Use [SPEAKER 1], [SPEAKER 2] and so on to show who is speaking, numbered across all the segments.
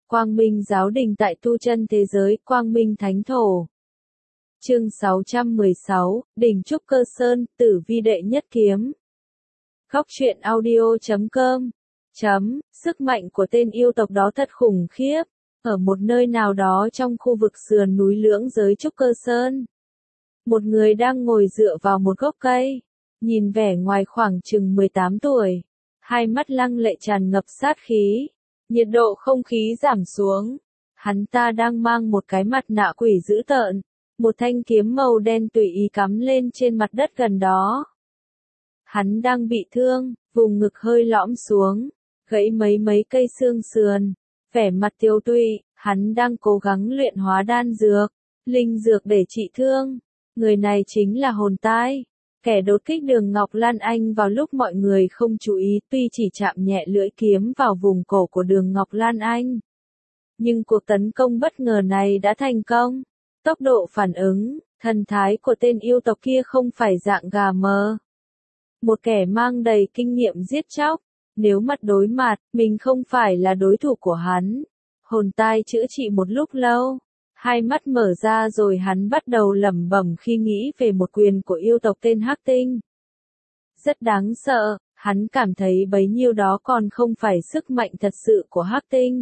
[SPEAKER 1] Quang Minh giáo đình tại tu chân thế giới, Quang Minh Thánh Thổ. Chương 616, Đỉnh Trúc Cơ Sơn, Tử Vi Đệ Nhất Kiếm. Góc truyện audio.com. Sức mạnh của tên yêu tộc đó thật khủng khiếp. Ở một nơi nào đó trong khu vực sườn núi lưỡng giới Trúc Cơ Sơn, một người đang ngồi dựa vào một gốc cây, nhìn vẻ ngoài khoảng chừng 18 tuổi, hai mắt lăng lệ tràn ngập sát khí. Nhiệt độ không khí giảm xuống. Hắn ta đang mang một cái mặt nạ quỷ dữ tợn, một thanh kiếm màu đen tùy ý cắm lên trên mặt đất gần đó. Hắn đang bị thương, vùng ngực hơi lõm xuống, gãy mấy cây xương sườn, vẻ mặt tiêu tụy. Hắn đang cố gắng luyện hóa đan dược, linh dược để trị thương. Người này chính là Hồn Tai, kẻ đột kích Đường Ngọc Lan Anh vào lúc mọi người không chú ý. Tuy chỉ chạm nhẹ lưỡi kiếm vào vùng cổ của Đường Ngọc Lan Anh, nhưng cuộc tấn công bất ngờ này đã thành công. Tốc độ phản ứng, thần thái của tên yêu tộc kia không phải dạng gà mờ, một kẻ mang đầy kinh nghiệm giết chóc. Nếu mặt đối mặt, mình không phải là đối thủ của hắn. Hồn Tai chữa trị một lúc lâu, hai mắt mở ra rồi hắn bắt đầu lẩm bẩm khi nghĩ về một quyền của yêu tộc tên Hắc Tinh. Rất đáng sợ, hắn cảm thấy bấy nhiêu đó còn không phải sức mạnh thật sự của Hắc Tinh.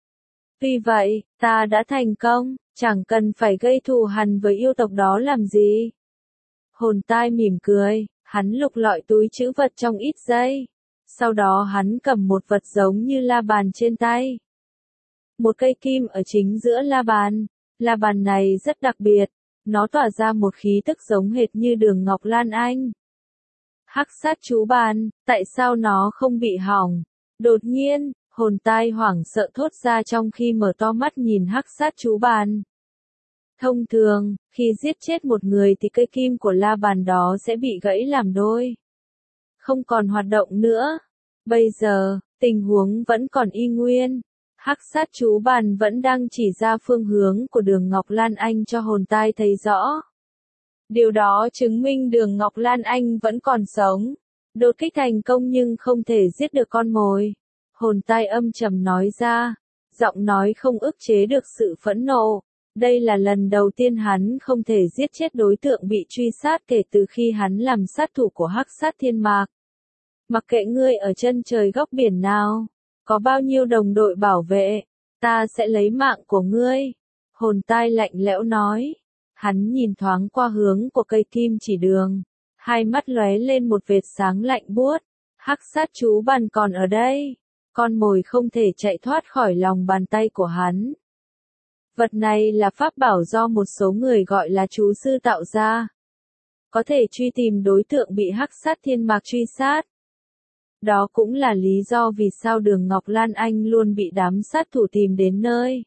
[SPEAKER 1] Vì vậy, ta đã thành công, chẳng cần phải gây thù hằn với yêu tộc đó làm gì. Hồn Tai mỉm cười, hắn lục lọi túi trữ vật trong ít giây. Sau đó hắn cầm một vật giống như la bàn trên tay. Một cây kim ở chính giữa la bàn. La bàn này rất đặc biệt, nó tỏa ra một khí tức giống hệt như Đường Ngọc Lan Anh. Hắc sát chú bàn, tại sao nó không bị hỏng? Đột nhiên, Hồn Tai hoảng sợ thốt ra trong khi mở to mắt nhìn hắc sát chú bàn. Thông thường, khi giết chết một người thì cây kim của la bàn đó sẽ bị gãy làm đôi, không còn hoạt động nữa. Bây giờ, tình huống vẫn còn y nguyên. Hắc sát chú bàn vẫn đang chỉ ra phương hướng của Đường Ngọc Lan Anh cho Hồn Tai thấy rõ. Điều đó chứng minh Đường Ngọc Lan Anh vẫn còn sống. Đột kích thành công nhưng không thể giết được con mồi. Hồn Tai âm trầm nói ra, giọng nói không ức chế được sự phẫn nộ. Đây là lần đầu tiên hắn không thể giết chết đối tượng bị truy sát kể từ khi hắn làm sát thủ của Hắc Sát Thiên Mạc. Mặc kệ ngươi ở chân trời góc biển nào, có bao nhiêu đồng đội bảo vệ, ta sẽ lấy mạng của ngươi. Hồn Tai lạnh lẽo nói. Hắn nhìn thoáng qua hướng của cây kim chỉ đường, hai mắt lóe lên một vệt sáng lạnh buốt. Hắc sát chú bàn còn ở đây, con mồi không thể chạy thoát khỏi lòng bàn tay của hắn. Vật này là pháp bảo do một số người gọi là chú sư tạo ra, có thể truy tìm đối tượng bị Hắc Sát Thiên Mạc truy sát. Đó cũng là lý do vì sao Đường Ngọc Lan Anh luôn bị đám sát thủ tìm đến nơi.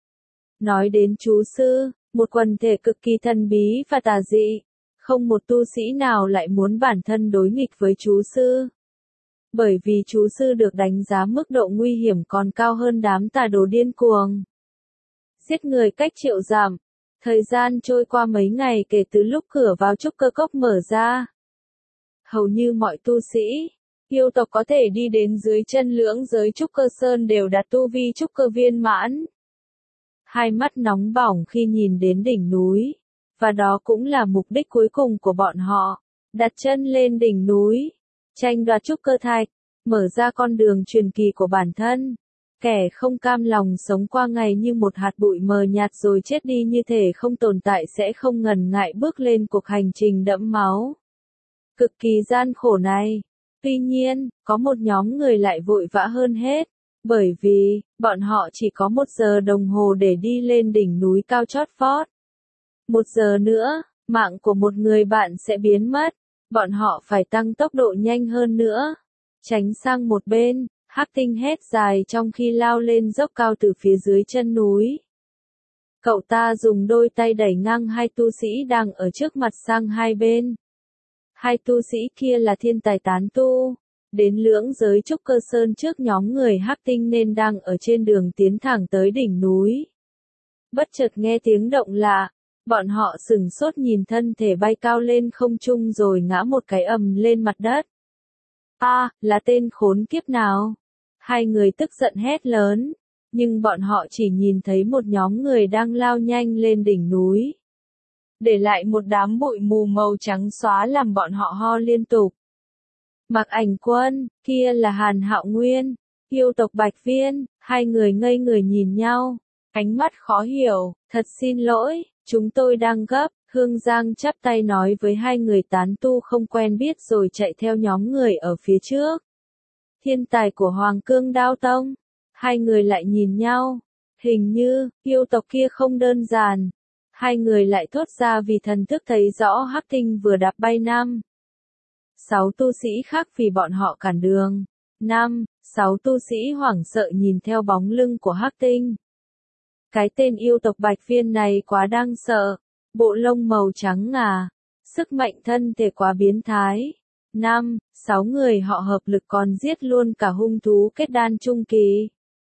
[SPEAKER 1] Nói đến chú sư, một quần thể cực kỳ thần bí và tà dị, không một tu sĩ nào lại muốn bản thân đối nghịch với chú sư. Bởi vì chú sư được đánh giá mức độ nguy hiểm còn cao hơn đám tà đồ điên cuồng. Giết người cách triệu dặm. Thời gian trôi qua mấy ngày kể từ lúc cửa vào Trúc Cơ Cốc mở ra. Hầu như mọi tu sĩ, yêu tộc có thể đi đến dưới chân lưỡng giới Trúc Cơ Sơn đều đạt tu vi Trúc Cơ viên mãn. Hai mắt nóng bỏng khi nhìn đến đỉnh núi, và đó cũng là mục đích cuối cùng của bọn họ, đặt chân lên đỉnh núi, tranh đoạt Trúc Cơ Thạch, mở ra con đường truyền kỳ của bản thân. Kẻ không cam lòng sống qua ngày như một hạt bụi mờ nhạt rồi chết đi như thể không tồn tại sẽ không ngần ngại bước lên cuộc hành trình đẫm máu, cực kỳ gian khổ này. Tuy nhiên, có một nhóm người lại vội vã hơn hết, bởi vì, bọn họ chỉ có 1 giờ đồng hồ để đi lên đỉnh núi cao chót vót. 1 giờ nữa, mạng của một người bạn sẽ biến mất, bọn họ phải tăng tốc độ nhanh hơn nữa. Tránh sang một bên, Hắc Tinh hét dài trong khi lao lên dốc cao từ phía dưới chân núi. Cậu ta dùng đôi tay đẩy ngang hai tu sĩ đang ở trước mặt sang hai bên. Hai tu sĩ kia là thiên tài tán tu, đến lưỡng giới Trúc Cơ Sơn trước nhóm người Hắc Tinh nên đang ở trên đường tiến thẳng tới đỉnh núi. Bất chợt nghe tiếng động lạ, bọn họ sửng sốt nhìn thân thể bay cao lên không trung rồi ngã một cái ầm lên mặt đất. Là tên khốn kiếp nào? Hai người tức giận hét lớn, nhưng bọn họ chỉ nhìn thấy một nhóm người đang lao nhanh lên đỉnh núi, để lại một đám bụi mù màu trắng xóa làm bọn họ ho liên tục. Mạc Ảnh Quân, kia là Hàn Hạo Nguyên, yêu tộc Bạch Viên, hai người ngây người nhìn nhau, ánh mắt khó hiểu, thật xin lỗi, chúng tôi đang gấp. Hương Giang chắp tay nói với hai người tán tu không quen biết rồi chạy theo nhóm người ở phía trước. Thiên tài của Hoàng Cương Đao Tông. Hai người lại nhìn nhau. Hình như, yêu tộc kia không đơn giản. Hai người lại thốt ra vì thần thức thấy rõ Hắc Tinh vừa đạp bay 6 tu sĩ khác vì bọn họ cản đường. 6 tu sĩ hoảng sợ nhìn theo bóng lưng của Hắc Tinh. Cái tên yêu tộc Bạch Viên này quá đáng sợ. Bộ lông màu trắng ngà, sức mạnh thân thể quá biến thái. 6 người họ hợp lực còn giết luôn cả hung thú kết đan trung kỳ.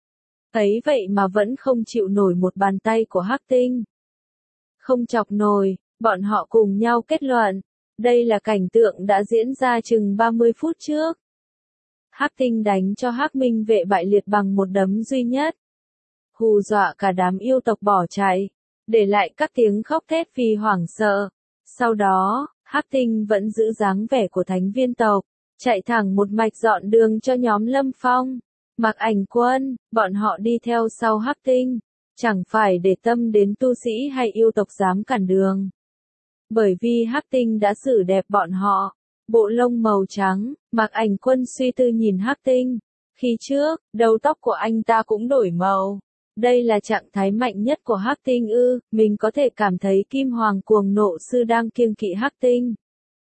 [SPEAKER 1] Ấy vậy mà vẫn không chịu nổi một bàn tay của Hắc Tinh. Không chọc nổi, bọn họ cùng nhau kết luận. Đây là cảnh tượng đã diễn ra chừng 30 phút trước. Hắc Tinh đánh cho Hắc Minh vệ bại liệt bằng một đấm duy nhất. Hù dọa cả đám yêu tộc bỏ chạy, để lại các tiếng khóc thét vì hoảng sợ. Sau đó, Hắc Tinh vẫn giữ dáng vẻ của thánh viên tộc, chạy thẳng một mạch dọn đường cho nhóm Lâm Phong, Mạc Ảnh Quân, bọn họ đi theo sau Hắc Tinh, chẳng phải để tâm đến tu sĩ hay yêu tộc dám cản đường. Bởi vì Hắc Tinh đã xử đẹp bọn họ, bộ lông màu trắng, Mạc Ảnh Quân suy tư nhìn Hắc Tinh. Khi trước, đầu tóc của anh ta cũng đổi màu. Đây là trạng thái mạnh nhất của Hắc Tinh ư, mình có thể cảm thấy Kim Hoàng Cuồng Nộ Sư đang kiêng kỵ Hắc Tinh.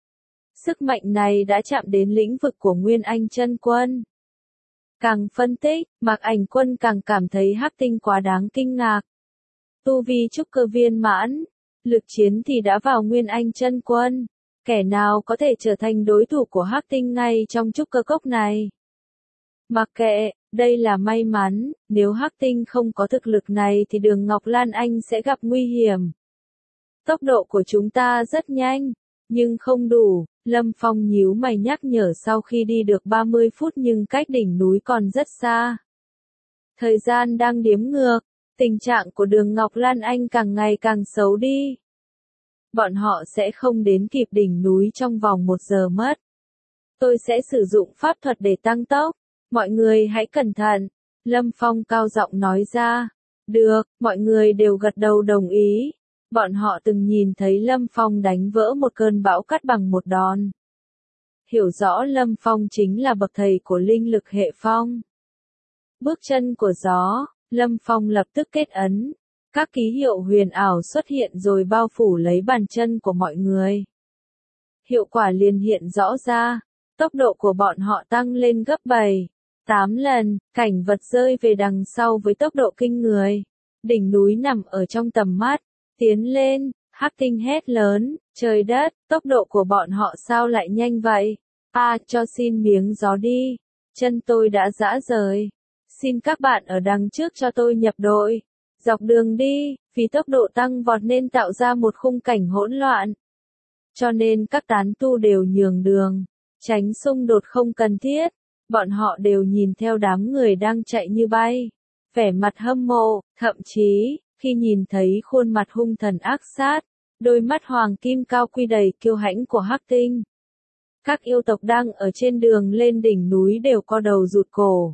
[SPEAKER 1] Sức mạnh này đã chạm đến lĩnh vực của Nguyên Anh Chân Quân. Càng phân tích, Mạc Ảnh Quân càng cảm thấy Hắc Tinh quá đáng kinh ngạc. Tu vi trúc cơ viên mãn, lực chiến thì đã vào Nguyên Anh Chân Quân. Kẻ nào có thể trở thành đối thủ của Hắc Tinh ngay trong trúc cơ cốc này? Mặc kệ, đây là may mắn, nếu Hắc Tinh không có thực lực này thì đường Ngọc Lan Anh sẽ gặp nguy hiểm. Tốc độ của chúng ta rất nhanh, nhưng không đủ, Lâm Phong nhíu mày nhắc nhở sau khi đi được 30 phút nhưng cách đỉnh núi còn rất xa. Thời gian đang đếm ngược, tình trạng của đường Ngọc Lan Anh càng ngày càng xấu đi. Bọn họ sẽ không đến kịp đỉnh núi trong vòng 1 giờ mất. Tôi sẽ sử dụng pháp thuật để tăng tốc. Mọi người hãy cẩn thận, Lâm Phong cao giọng nói ra. Được, mọi người đều gật đầu đồng ý. Bọn họ từng nhìn thấy Lâm Phong đánh vỡ một cơn bão cát bằng một đòn. Hiểu rõ Lâm Phong chính là bậc thầy của linh lực hệ phong. Bước chân của gió, Lâm Phong lập tức kết ấn. Các ký hiệu huyền ảo xuất hiện rồi bao phủ lấy bàn chân của mọi người. Hiệu quả liền hiện rõ ra, tốc độ của bọn họ tăng lên gấp 7-8 lần, cảnh vật rơi về đằng sau với tốc độ kinh người. Đỉnh núi nằm ở trong tầm mắt, tiến lên, Hắc Tinh hét lớn, trời đất, tốc độ của bọn họ sao lại nhanh vậy? Cho xin miếng gió đi, chân tôi đã rã rời. Xin các bạn ở đằng trước cho tôi nhập đội. Dọc đường đi, vì tốc độ tăng vọt nên tạo ra một khung cảnh hỗn loạn. Cho nên các tán tu đều nhường đường, tránh xung đột không cần thiết. Bọn họ đều nhìn theo đám người đang chạy như bay, vẻ mặt hâm mộ, thậm chí, khi nhìn thấy khuôn mặt hung thần ác sát, đôi mắt hoàng kim cao quy đầy kiêu hãnh của Hắc Tinh. Các yêu tộc đang ở trên đường lên đỉnh núi đều co đầu rụt cổ,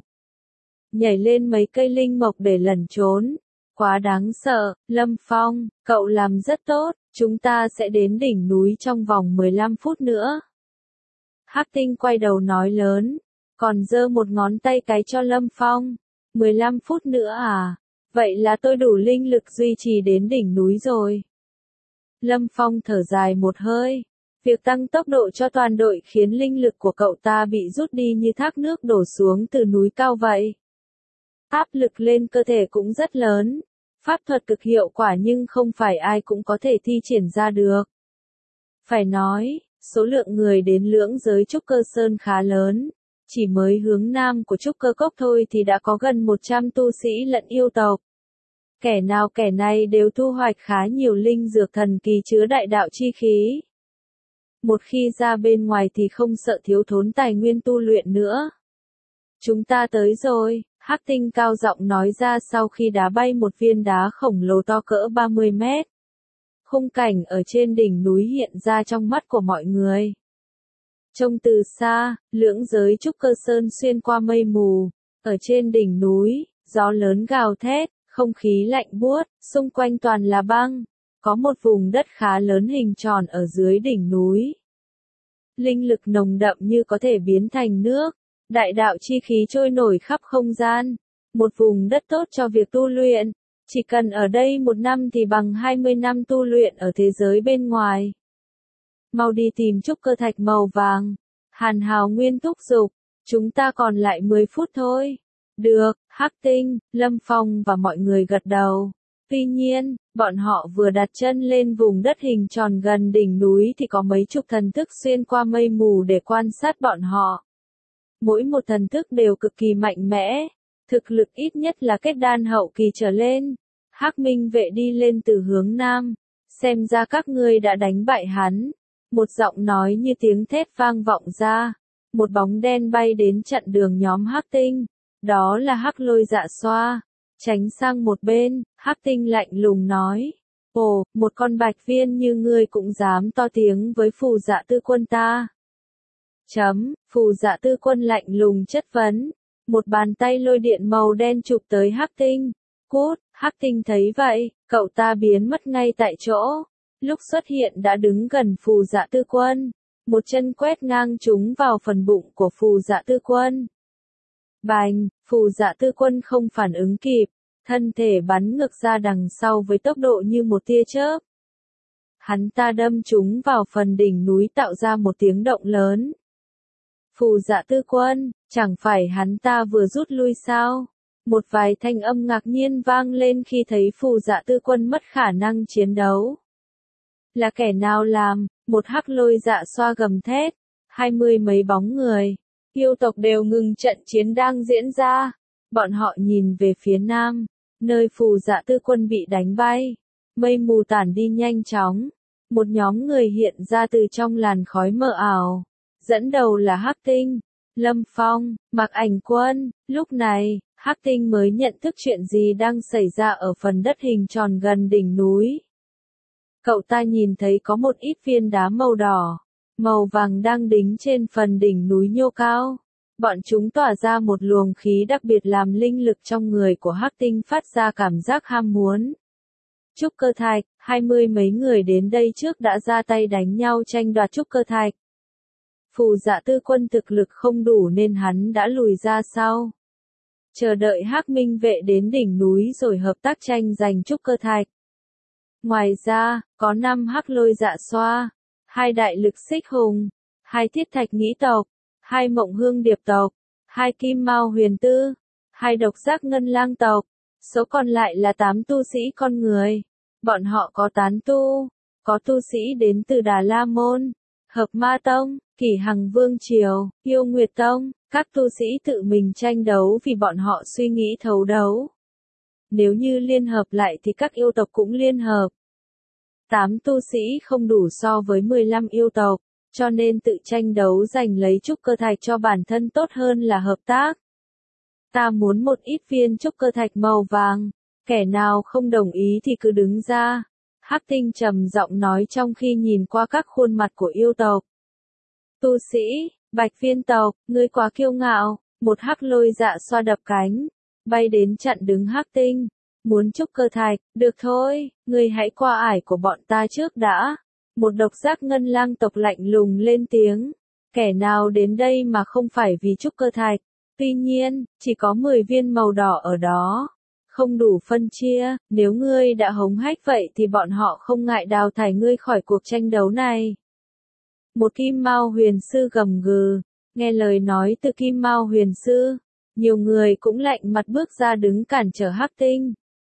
[SPEAKER 1] nhảy lên mấy cây linh mộc để lẩn trốn. Quá đáng sợ, Lâm Phong, cậu làm rất tốt, chúng ta sẽ đến đỉnh núi trong vòng 15 phút nữa. Hắc Tinh quay đầu nói lớn, còn giơ một ngón tay cái cho Lâm Phong. 15 phút nữa à? Vậy là tôi đủ linh lực duy trì đến đỉnh núi rồi. Lâm Phong thở dài một hơi. Việc tăng tốc độ cho toàn đội khiến linh lực của cậu ta bị rút đi như thác nước đổ xuống từ núi cao vậy. Áp lực lên cơ thể cũng rất lớn. Pháp thuật cực hiệu quả nhưng không phải ai cũng có thể thi triển ra được. Phải nói, số lượng người đến lưỡng giới trúc cơ sơn khá lớn. Chỉ mới hướng nam của trúc cơ cốc thôi thì đã có gần 100 tu sĩ lẫn yêu tộc. Kẻ nào kẻ này đều thu hoạch khá nhiều linh dược thần kỳ chứa đại đạo chi khí. Một khi ra bên ngoài thì không sợ thiếu thốn tài nguyên tu luyện nữa. Chúng ta tới rồi, Hắc Tinh cao giọng nói ra sau khi đá bay một viên đá khổng lồ to cỡ 30 mét. Khung cảnh ở trên đỉnh núi hiện ra trong mắt của mọi người. Trông từ xa, lưỡng giới trúc cơ sơn xuyên qua mây mù. Ở trên đỉnh núi, gió lớn gào thét, không khí lạnh buốt, xung quanh toàn là băng. Có một vùng đất khá lớn hình tròn ở dưới đỉnh núi. Linh lực nồng đậm như có thể biến thành nước. Đại đạo chi khí trôi nổi khắp không gian. Một vùng đất tốt cho việc tu luyện. Chỉ cần ở đây 1 năm thì bằng 20 năm tu luyện ở thế giới bên ngoài. Mau đi tìm trúc cơ thạch màu vàng. Hàn Hào Nguyên thúc giục. Chúng ta còn lại 10 phút thôi. Được, Hắc Tinh, Lâm Phong và mọi người gật đầu. Tuy nhiên, bọn họ vừa đặt chân lên vùng đất hình tròn gần đỉnh núi thì có mấy chục thần thức xuyên qua mây mù để quan sát bọn họ. Mỗi một thần thức đều cực kỳ mạnh mẽ, thực lực ít nhất là kết đan hậu kỳ trở lên. Hắc Minh vệ đi lên từ hướng nam, xem ra các ngươi đã đánh bại hắn. Một giọng nói như tiếng thét vang vọng ra, một bóng đen bay đến chặn đường nhóm Hắc Tinh, đó là Hắc Lôi Dạ Xoa. Tránh sang một bên, Hắc Tinh lạnh lùng nói, ồ, một con bạch viên như ngươi cũng dám to tiếng với Phù Dạ Tư Quân ta. Phù Dạ Tư Quân lạnh lùng chất vấn, một bàn tay lôi điện màu đen chụp tới Hắc Tinh. Cút, Hắc Tinh thấy vậy, cậu ta biến mất ngay tại chỗ. Lúc xuất hiện đã đứng gần Phù Dạ Tư Quân, một chân quét ngang trúng vào phần bụng của Phù Dạ Tư Quân. Bành, Phù Dạ Tư Quân không phản ứng kịp, thân thể bắn ngược ra đằng sau với tốc độ như một tia chớp. Hắn ta đâm trúng vào phần đỉnh núi tạo ra một tiếng động lớn. Phù Dạ Tư Quân, chẳng phải hắn ta vừa rút lui sao? Một vài thanh âm ngạc nhiên vang lên khi thấy Phù Dạ Tư Quân mất khả năng chiến đấu. Là kẻ nào làm? Một Hắc Lôi Dạ Xoa gầm thét. 20 mấy bóng người, yêu tộc đều ngừng trận chiến đang diễn ra. Bọn họ nhìn về phía nam, nơi Phù Dạ Tư Quân bị đánh bay. Mây mù tản đi nhanh chóng. Một nhóm người hiện ra từ trong làn khói mờ ảo. Dẫn đầu là Hắc Tinh, Lâm Phong, Mạc Ảnh Quân. Lúc này, Hắc Tinh mới nhận thức chuyện gì đang xảy ra ở phần đất hình tròn gần đỉnh núi. Cậu ta nhìn thấy có một ít viên đá màu đỏ, màu vàng đang đính trên phần đỉnh núi nhô cao. Bọn chúng tỏa ra một luồng khí đặc biệt làm linh lực trong người của Hắc Tinh phát ra cảm giác ham muốn. Trúc cơ thạch, 20 mấy người đến đây trước đã ra tay đánh nhau tranh đoạt trúc cơ thạch. Phù Dạ Tư Quân thực lực không đủ nên hắn đã lùi ra sau. Chờ đợi Hắc Minh vệ đến đỉnh núi rồi hợp tác tranh giành trúc cơ thạch. Ngoài ra, có 5 Hắc Lôi Dạ Xoa, 2 Đại Lực Xích Hùng, 2 Thiết Thạch Nghĩ Tộc, 2 Mộng Hương Điệp Tộc, 2 Kim Mao Huyền Tư, 2 Độc Giác Ngân Lang Tộc, số còn lại là 8 tu sĩ con người. Bọn họ có tán tu, có tu sĩ đến từ Đà La Môn, Hợp Ma Tông, Kỷ Hằng Vương Triều, Yêu Nguyệt Tông, các tu sĩ tự mình tranh đấu vì bọn họ suy nghĩ thấu đấu. Nếu như liên hợp lại thì các yêu tộc cũng liên hợp. 8 tu sĩ không đủ so với 15 yêu tộc, cho nên tự tranh đấu giành lấy trúc cơ thạch cho bản thân tốt hơn là hợp tác. Ta muốn một ít viên trúc cơ thạch màu vàng, kẻ nào không đồng ý thì cứ đứng ra. Hắc Tinh trầm giọng nói trong khi nhìn qua các khuôn mặt của yêu tộc. Tu sĩ, Bạch Viên tộc, ngươi quá kiêu ngạo. Một Hắc Lôi Dạ Xoa đập cánh, bay đến chặn đứng Hắc Tinh. Muốn trúc cơ thạch, được thôi, ngươi hãy qua ải của bọn ta trước đã. Một Độc Giác Ngân Lang tộc lạnh lùng lên tiếng. Kẻ nào đến đây mà không phải vì trúc cơ thạch. Tuy nhiên, chỉ có 10 viên màu đỏ ở đó. Không đủ phân chia, nếu ngươi đã hống hách vậy thì bọn họ không ngại đào thải ngươi khỏi cuộc tranh đấu này. Một Kim Mao Huyền Sư gầm gừ, nghe lời nói từ Kim Mao Huyền Sư, nhiều người cũng lạnh mặt bước ra đứng cản trở Hắc Tinh.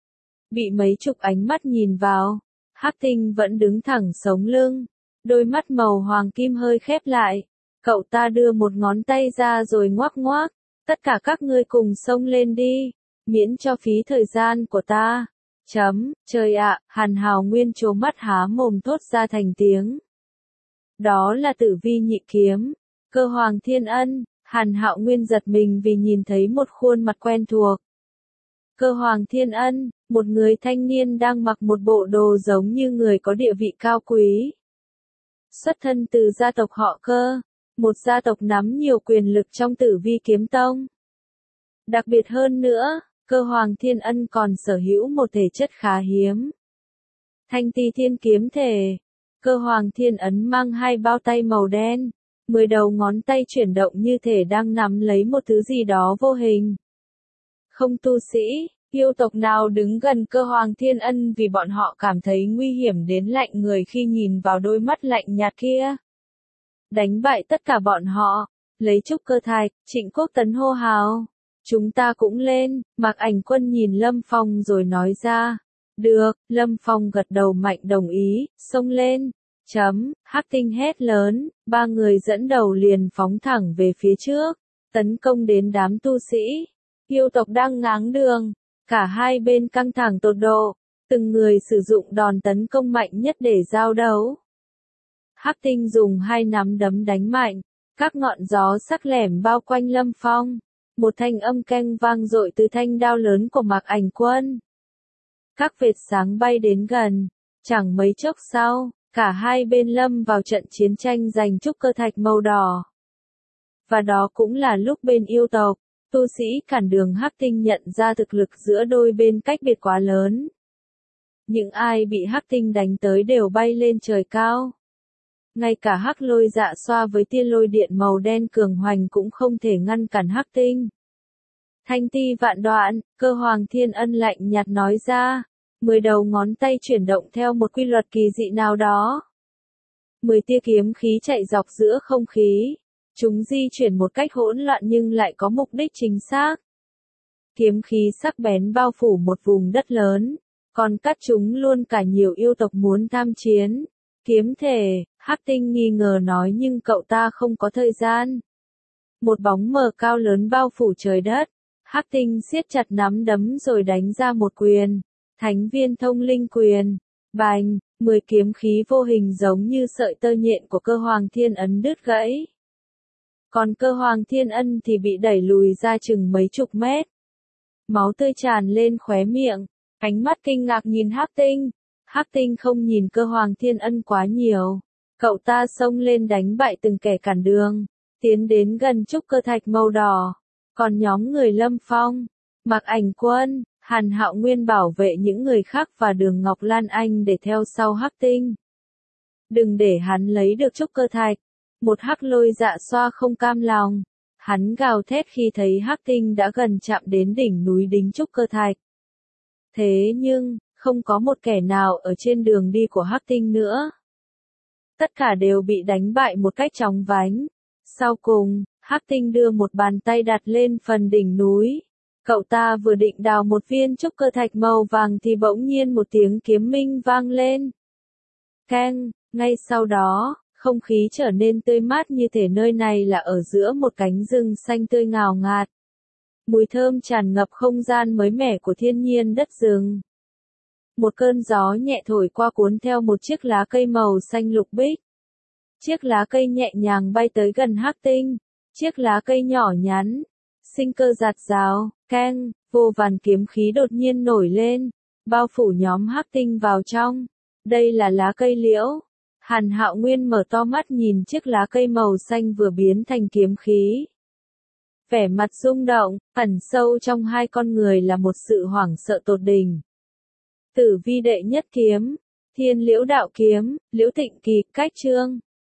[SPEAKER 1] Bị mấy chục ánh mắt nhìn vào, Hắc Tinh vẫn đứng thẳng sống lưng, đôi mắt màu hoàng kim hơi khép lại. Cậu ta đưa một ngón tay ra rồi ngoác ngoác, tất cả các ngươi cùng xông lên đi. Miễn cho phí thời gian của ta. Trời ạ, Hàn Hào Nguyên trố mắt há mồm thốt ra thành tiếng. Đó là Tử Vi Nhị Kiếm, Cơ Hoàng Thiên Ân, Hàn Hạo Nguyên giật mình vì nhìn thấy một khuôn mặt quen thuộc. Cơ Hoàng Thiên Ân, một người thanh niên đang mặc một bộ đồ giống như người có địa vị cao quý. Xuất thân từ gia tộc họ Cơ, một gia tộc nắm nhiều quyền lực trong Tử Vi Kiếm Tông. Đặc biệt hơn nữa, Cơ Hoàng Thiên Ân còn sở hữu một thể chất khá hiếm. Thanh Ti Thiên Kiếm Thể. Cơ Hoàng Thiên Ấn mang hai bao tay màu đen, 10 đầu ngón tay chuyển động như thể đang nắm lấy một thứ gì đó vô hình. Không tu sĩ, yêu tộc nào đứng gần Cơ Hoàng Thiên Ân vì bọn họ cảm thấy nguy hiểm đến lạnh người khi nhìn vào đôi mắt lạnh nhạt kia. Đánh bại tất cả bọn họ, lấy trúc cơ thạch, Trịnh Quốc Tấn hô hào. Chúng ta cũng lên, Mạc Ảnh Quân nhìn Lâm Phong rồi nói ra. Được, Lâm Phong gật đầu mạnh đồng ý, xông lên. Hắc Tinh hét lớn, ba người dẫn đầu liền phóng thẳng về phía trước, tấn công đến đám tu sĩ. Yêu tộc đang ngáng đường, cả hai bên căng thẳng tột độ, từng người sử dụng đòn tấn công mạnh nhất để giao đấu. Hắc Tinh dùng hai nắm đấm đánh mạnh, các ngọn gió sắc lẻm bao quanh Lâm Phong, một thanh âm keng vang dội từ thanh đao lớn của Mạc Ảnh Quân. Các vệt sáng bay đến gần, chẳng mấy chốc sau, cả hai bên lâm vào trận chiến tranh giành trúc cơ thạch màu đỏ. Và đó cũng là lúc bên yêu tộc, tu sĩ cản đường Hắc Tinh nhận ra thực lực giữa đôi bên cách biệt quá lớn. Những ai bị Hắc Tinh đánh tới đều bay lên trời cao. Ngay cả Hắc Lôi Dạ Xoa với tia lôi điện màu đen cường hoành cũng không thể ngăn cản Hắc Tinh. Thanh ti vạn đoạn, Cơ Hoàng Thiên Ân lạnh nhạt nói ra, 10 đầu ngón tay chuyển động theo một quy luật kỳ dị nào đó. 10 tia kiếm khí chạy dọc giữa không khí. Chúng di chuyển một cách hỗn loạn nhưng lại có mục đích chính xác. Kiếm khí sắc bén bao phủ một vùng đất lớn, còn cắt chúng luôn cả nhiều yêu tộc muốn tham chiến. Kiếm thể, Hắc Tinh nghi ngờ nói nhưng cậu ta không có thời gian. Một bóng mờ cao lớn bao phủ trời đất. Hắc Tinh siết chặt nắm đấm rồi đánh ra một quyền. Thánh viên thông linh quyền. Bành, 10 kiếm khí vô hình giống như sợi tơ nhện của Cơ Hoàng Thiên Ấn đứt gãy. Còn Cơ Hoàng Thiên Ân thì bị đẩy lùi ra chừng mấy chục mét. Máu tươi tràn lên khóe miệng, ánh mắt kinh ngạc nhìn Hắc Tinh. Hắc Tinh không nhìn Cơ Hoàng Thiên Ân quá nhiều. Cậu ta xông lên đánh bại từng kẻ cản đường, tiến đến gần trúc cơ thạch màu đỏ. Còn nhóm người Lâm Phong, Mạc Ảnh Quân, Hàn Hạo Nguyên bảo vệ những người khác và Đường Ngọc Lan Anh để theo sau Hắc Tinh. Đừng để hắn lấy được trúc cơ thạch. Một Hắc Lôi Dạ Xoa không cam lòng. Hắn gào thét khi thấy Hắc Tinh đã gần chạm đến đỉnh núi đính trúc cơ thạch. Thế nhưng, không có một kẻ nào ở trên đường đi của Hắc Tinh nữa. Tất cả đều bị đánh bại một cách chóng vánh. Sau cùng, Hắc Tinh đưa một bàn tay đặt lên phần đỉnh núi. Cậu ta vừa định đào một viên trúc cơ thạch màu vàng thì bỗng nhiên một tiếng kiếm minh vang lên. Keng, ngay sau đó, không khí trở nên tươi mát như thể nơi này là ở giữa một cánh rừng xanh tươi ngào ngạt. Mùi thơm tràn ngập không gian mới mẻ của thiên nhiên đất rừng. Một cơn gió nhẹ thổi qua cuốn theo một chiếc lá cây màu xanh lục bích. Chiếc lá cây nhẹ nhàng bay tới gần Hắc Tinh. Chiếc lá cây nhỏ nhắn, sinh cơ rạt rào, keng, vô vàn kiếm khí đột nhiên nổi lên, bao phủ nhóm Hắc Tinh vào trong. Đây là lá cây liễu. Hàn Hạo Nguyên mở to mắt nhìn chiếc lá cây màu xanh vừa biến thành kiếm khí. Vẻ mặt rung động, ẩn sâu trong hai con người là một sự hoảng sợ tột đỉnh. Tử Vi đệ nhất kiếm, Thiên Liễu đạo kiếm, Liễu Thịnh Kỳ, cách chương.